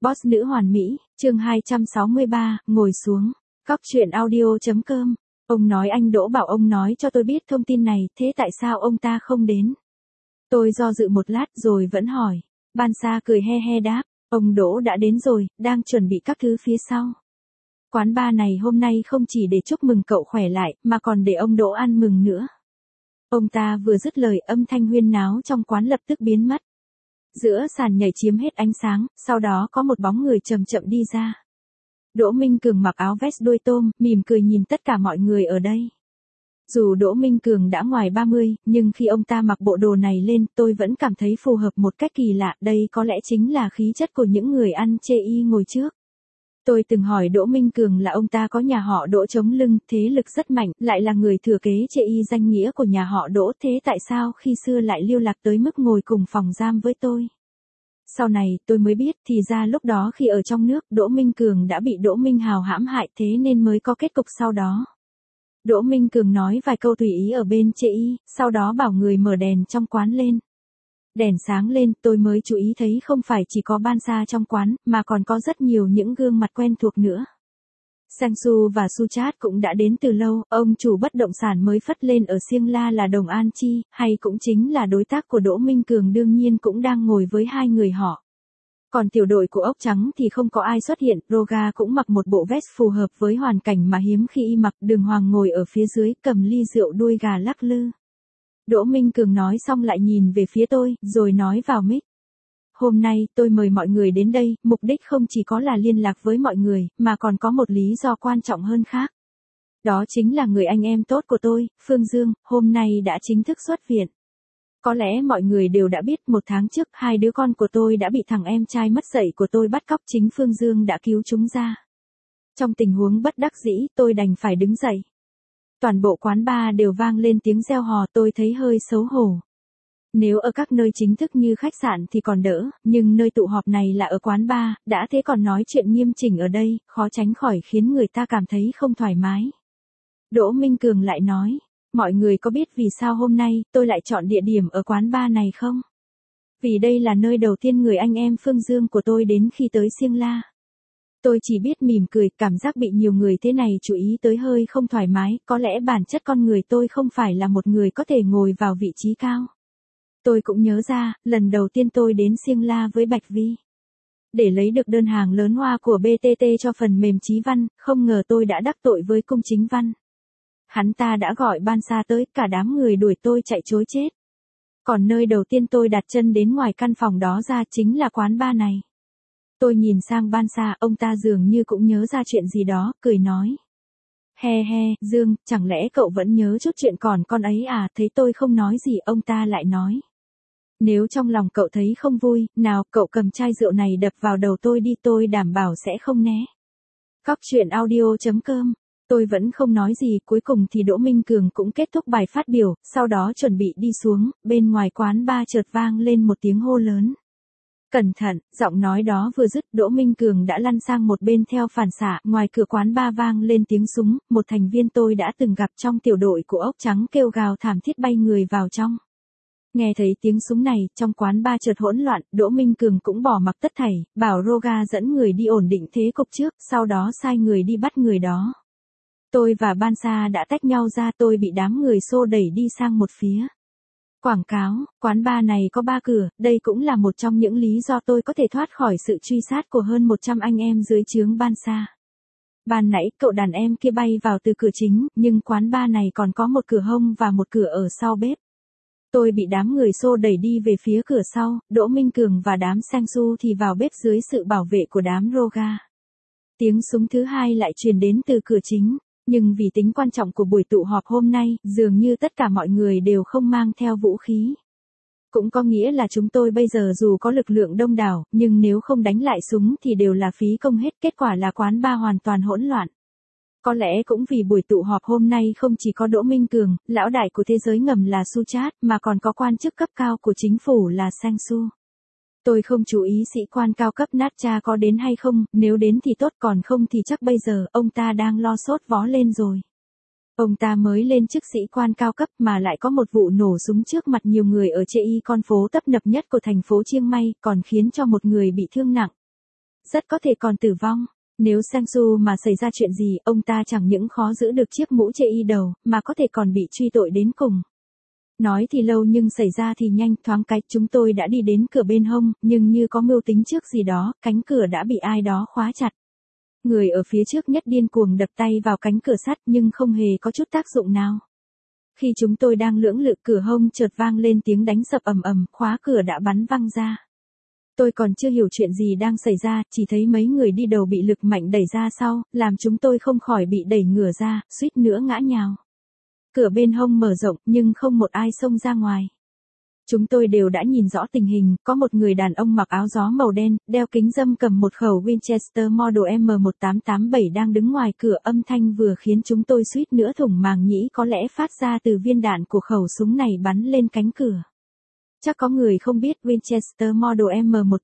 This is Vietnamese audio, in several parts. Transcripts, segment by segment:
Boss nữ hoàn mỹ, chương 263, ngồi xuống. Cóc truyện audio.com. Ông nói anh Đỗ bảo ông nói cho tôi biết thông tin này, thế tại sao ông ta không đến? Tôi do dự một lát rồi vẫn hỏi. Ban Sa cười he he đáp, ông Đỗ đã đến rồi, đang chuẩn bị các thứ phía sau. Quán bar này hôm nay không chỉ để chúc mừng cậu khỏe lại, mà còn để ông Đỗ ăn mừng nữa. Ông ta vừa dứt lời, âm thanh huyên náo trong quán lập tức biến mất. Giữa sàn nhảy chiếm hết ánh sáng, sau đó có một bóng người chậm chậm đi ra. Đỗ Minh Cường mặc áo vest đuôi tôm, mỉm cười nhìn tất cả mọi người ở đây. Dù Đỗ Minh Cường đã ngoài 30, nhưng khi ông ta mặc bộ đồ này lên, tôi vẫn cảm thấy phù hợp một cách kỳ lạ, đây có lẽ chính là khí chất của những người ăn chê y ngồi trước. Tôi từng hỏi Đỗ Minh Cường là ông ta có nhà họ Đỗ chống lưng, thế lực rất mạnh, lại là người thừa kế chê y danh nghĩa của nhà họ Đỗ, thế tại sao khi xưa lại lưu lạc tới mức ngồi cùng phòng giam với tôi? Sau này, tôi mới biết, thì ra lúc đó khi ở trong nước, Đỗ Minh Cường đã bị Đỗ Minh Hào hãm hại, thế nên mới có kết cục sau đó. Đỗ Minh Cường nói vài câu tùy ý ở bên chê y, sau đó bảo người mở đèn trong quán lên. Đèn sáng lên, tôi mới chú ý thấy không phải chỉ có Ban Sa trong quán, mà còn có rất nhiều những gương mặt quen thuộc nữa. Sang Su và Suchat cũng đã đến từ lâu, ông chủ bất động sản mới phất lên ở Siêng La là Đồng An Chi, hay cũng chính là đối tác của Đỗ Minh Cường đương nhiên cũng đang ngồi với hai người họ. Còn tiểu đội của ốc trắng thì không có ai xuất hiện, Roga cũng mặc một bộ vest phù hợp với hoàn cảnh mà hiếm khi y mặc, Đường Hoàng ngồi ở phía dưới cầm ly rượu đuôi gà lắc lư. Đỗ Minh Cường nói xong lại nhìn về phía tôi, rồi nói vào mic. Hôm nay, tôi mời mọi người đến đây, mục đích không chỉ có là liên lạc với mọi người, mà còn có một lý do quan trọng hơn khác. Đó chính là người anh em tốt của tôi, Phương Dương, hôm nay đã chính thức xuất viện. Có lẽ mọi người đều đã biết, 1 tháng trước, 2 đứa con của tôi đã bị thằng em trai mất dạy của tôi bắt cóc, chính Phương Dương đã cứu chúng ra. Trong tình huống bất đắc dĩ, tôi đành phải đứng dậy. Toàn bộ quán bar đều vang lên tiếng reo hò, tôi thấy hơi xấu hổ. Nếu ở các nơi chính thức như khách sạn thì còn đỡ, nhưng nơi tụ họp này là ở quán bar, đã thế còn nói chuyện nghiêm chỉnh ở đây, khó tránh khỏi khiến người ta cảm thấy không thoải mái. Đỗ Minh Cường lại nói, mọi người có biết vì sao hôm nay tôi lại chọn địa điểm ở quán bar này không? Vì đây là nơi đầu tiên người anh em Phương Dương của tôi đến khi tới Siêng La. Tôi chỉ biết mỉm cười, cảm giác bị nhiều người thế này chú ý tới hơi không thoải mái, có lẽ bản chất con người tôi không phải là một người có thể ngồi vào vị trí cao. Tôi cũng nhớ ra, lần đầu tiên tôi đến Siêng La với Bạch Vi. Để lấy được đơn hàng lớn hoa của BTT cho phần mềm Chí Văn, không ngờ tôi đã đắc tội với Cung Chính Văn. Hắn ta đã gọi Ban Sa tới, cả đám người đuổi tôi chạy trối chết. Còn nơi đầu tiên tôi đặt chân đến ngoài căn phòng đó ra chính là quán bar này. Tôi nhìn sang Ban Sa, ông ta dường như cũng nhớ ra chuyện gì đó, cười nói. He he, Dương, chẳng lẽ cậu vẫn nhớ chút chuyện còn con ấy à? Thấy tôi không nói gì, ông ta lại nói. Nếu trong lòng cậu thấy không vui, nào, cậu cầm chai rượu này đập vào đầu tôi đi, tôi đảm bảo sẽ không né. Cóc truyện audio.com. Tôi vẫn không nói gì, cuối cùng thì Đỗ Minh Cường cũng kết thúc bài phát biểu, sau đó chuẩn bị đi xuống, bên ngoài quán bar chợt vang lên một tiếng hô lớn. Cẩn thận, giọng nói đó vừa dứt, Đỗ Minh Cường đã lăn sang một bên theo phản xạ, ngoài cửa quán bar vang lên tiếng súng, một thành viên tôi đã từng gặp trong tiểu đội của ốc trắng kêu gào thảm thiết bay người vào trong. Nghe thấy tiếng súng này, trong quán bar chợt hỗn loạn, Đỗ Minh Cường cũng bỏ mặc tất thảy, bảo Roga dẫn người đi ổn định thế cục trước, sau đó sai người đi bắt người đó. Tôi và Ban Sa đã tách nhau ra, tôi bị đám người xô đẩy đi sang một phía. Quảng cáo, quán bar này có 3 cửa, đây cũng là một trong những lý do tôi có thể thoát khỏi sự truy sát của hơn 100 anh em dưới trướng Ban Sa. Ban nãy cậu đàn em kia bay vào từ cửa chính, nhưng quán bar này còn có một cửa hông và một cửa ở sau bếp. Tôi bị đám người xô đẩy đi về phía cửa sau, Đỗ Minh Cường và đám Sang Su thì vào bếp dưới sự bảo vệ của đám Roga. Tiếng súng thứ hai lại truyền đến từ cửa chính. Nhưng vì tính quan trọng của buổi tụ họp hôm nay, dường như tất cả mọi người đều không mang theo vũ khí. Cũng có nghĩa là chúng tôi bây giờ dù có lực lượng đông đảo, nhưng nếu không đánh lại súng thì đều là phí công hết, kết quả là quán bar hoàn toàn hỗn loạn. Có lẽ cũng vì buổi tụ họp hôm nay không chỉ có Đỗ Minh Cường, lão đại của thế giới ngầm là Suchat, mà còn có quan chức cấp cao của chính phủ là Sang Su. Tôi không chú ý sĩ quan cao cấp Natcha có đến hay không, nếu đến thì tốt, còn không thì chắc bây giờ ông ta đang lo sốt vó lên rồi. Ông ta mới lên chức sĩ quan cao cấp mà lại có một vụ nổ súng trước mặt nhiều người ở chê y, con phố tấp nập nhất của thành phố Chiang Mai, còn khiến cho một người bị thương nặng. rất có thể còn tử vong. Nếu Sang-su mà xảy ra chuyện gì, ông ta chẳng những khó giữ được chiếc mũ chê đầu, mà có thể còn bị truy tội đến cùng. Nói thì lâu nhưng xảy ra thì nhanh, thoáng cái chúng tôi đã đi đến cửa bên hông, nhưng như có mưu tính trước gì đó, cánh cửa đã bị ai đó khóa chặt. Người ở phía trước nhất điên cuồng đập tay vào cánh cửa sắt nhưng không hề có chút tác dụng nào. Khi chúng tôi đang lưỡng lự, cửa hông chợt vang lên tiếng đánh sập ầm ầm, khóa cửa đã bắn văng ra. Tôi còn chưa hiểu chuyện gì đang xảy ra, chỉ thấy mấy người đi đầu bị lực mạnh đẩy ra sau, làm chúng tôi không khỏi bị đẩy ngửa ra, suýt nữa ngã nhào. Cửa bên hông mở rộng nhưng không một ai xông ra ngoài. Chúng tôi đều đã nhìn rõ tình hình, có một người đàn ông mặc áo gió màu đen, đeo kính râm cầm một khẩu Winchester Model M1887 đang đứng ngoài cửa, âm thanh vừa khiến chúng tôi suýt nữa thủng màng nhĩ có lẽ phát ra từ viên đạn của khẩu súng này bắn lên cánh cửa. Chắc có người không biết Winchester Model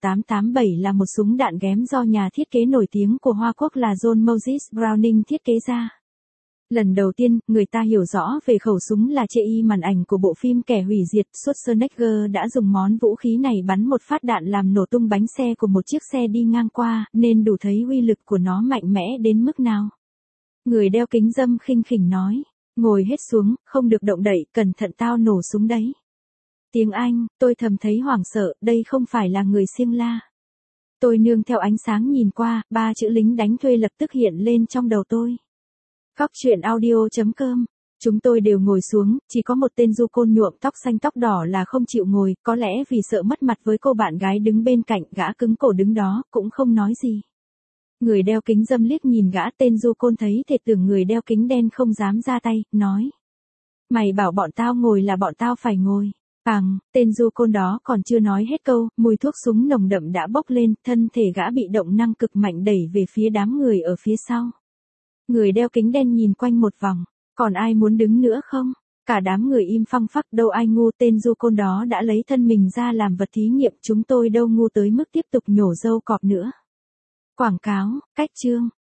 M1887 là một súng đạn ghém do nhà thiết kế nổi tiếng của Hoa Quốc là John Moses Browning thiết kế ra. Lần đầu tiên, người ta hiểu rõ về khẩu súng là trên màn ảnh của bộ phim Kẻ hủy diệt, Schwarzenegger đã dùng món vũ khí này bắn một phát đạn làm nổ tung bánh xe của một chiếc xe đi ngang qua, nên đủ thấy uy lực của nó mạnh mẽ đến mức nào. Người đeo kính râm khinh khỉnh nói, ngồi hết xuống, không được động đậy, cẩn thận tao nổ súng đấy. Tiếng Anh, tôi thầm thấy hoảng sợ, đây không phải là người Siêng La. Tôi nương theo ánh sáng nhìn qua, 3 chữ lính đánh thuê lập tức hiện lên trong đầu tôi. Góc truyện audio.com. Chúng tôi đều ngồi xuống, chỉ có một tên du côn nhuộm tóc xanh tóc đỏ là không chịu ngồi, có lẽ vì sợ mất mặt với cô bạn gái đứng bên cạnh, gã cứng cổ đứng đó, cũng không nói gì. Người đeo kính râm liếc nhìn gã, tên du côn thấy thì tưởng người đeo kính đen không dám ra tay, nói. Mày bảo bọn tao ngồi là bọn tao phải ngồi. Tên du côn đó còn chưa nói hết câu, mùi thuốc súng nồng đậm đã bốc lên, thân thể gã bị động năng cực mạnh đẩy về phía đám người ở phía sau. Người đeo kính đen nhìn quanh một vòng, còn ai muốn đứng nữa không? Cả đám người im phăng phắc, đâu ai ngu, tên du côn đó đã lấy thân mình ra làm vật thí nghiệm, chúng tôi đâu ngu tới mức tiếp tục nhổ râu cọp nữa. Quảng cáo, cách chương.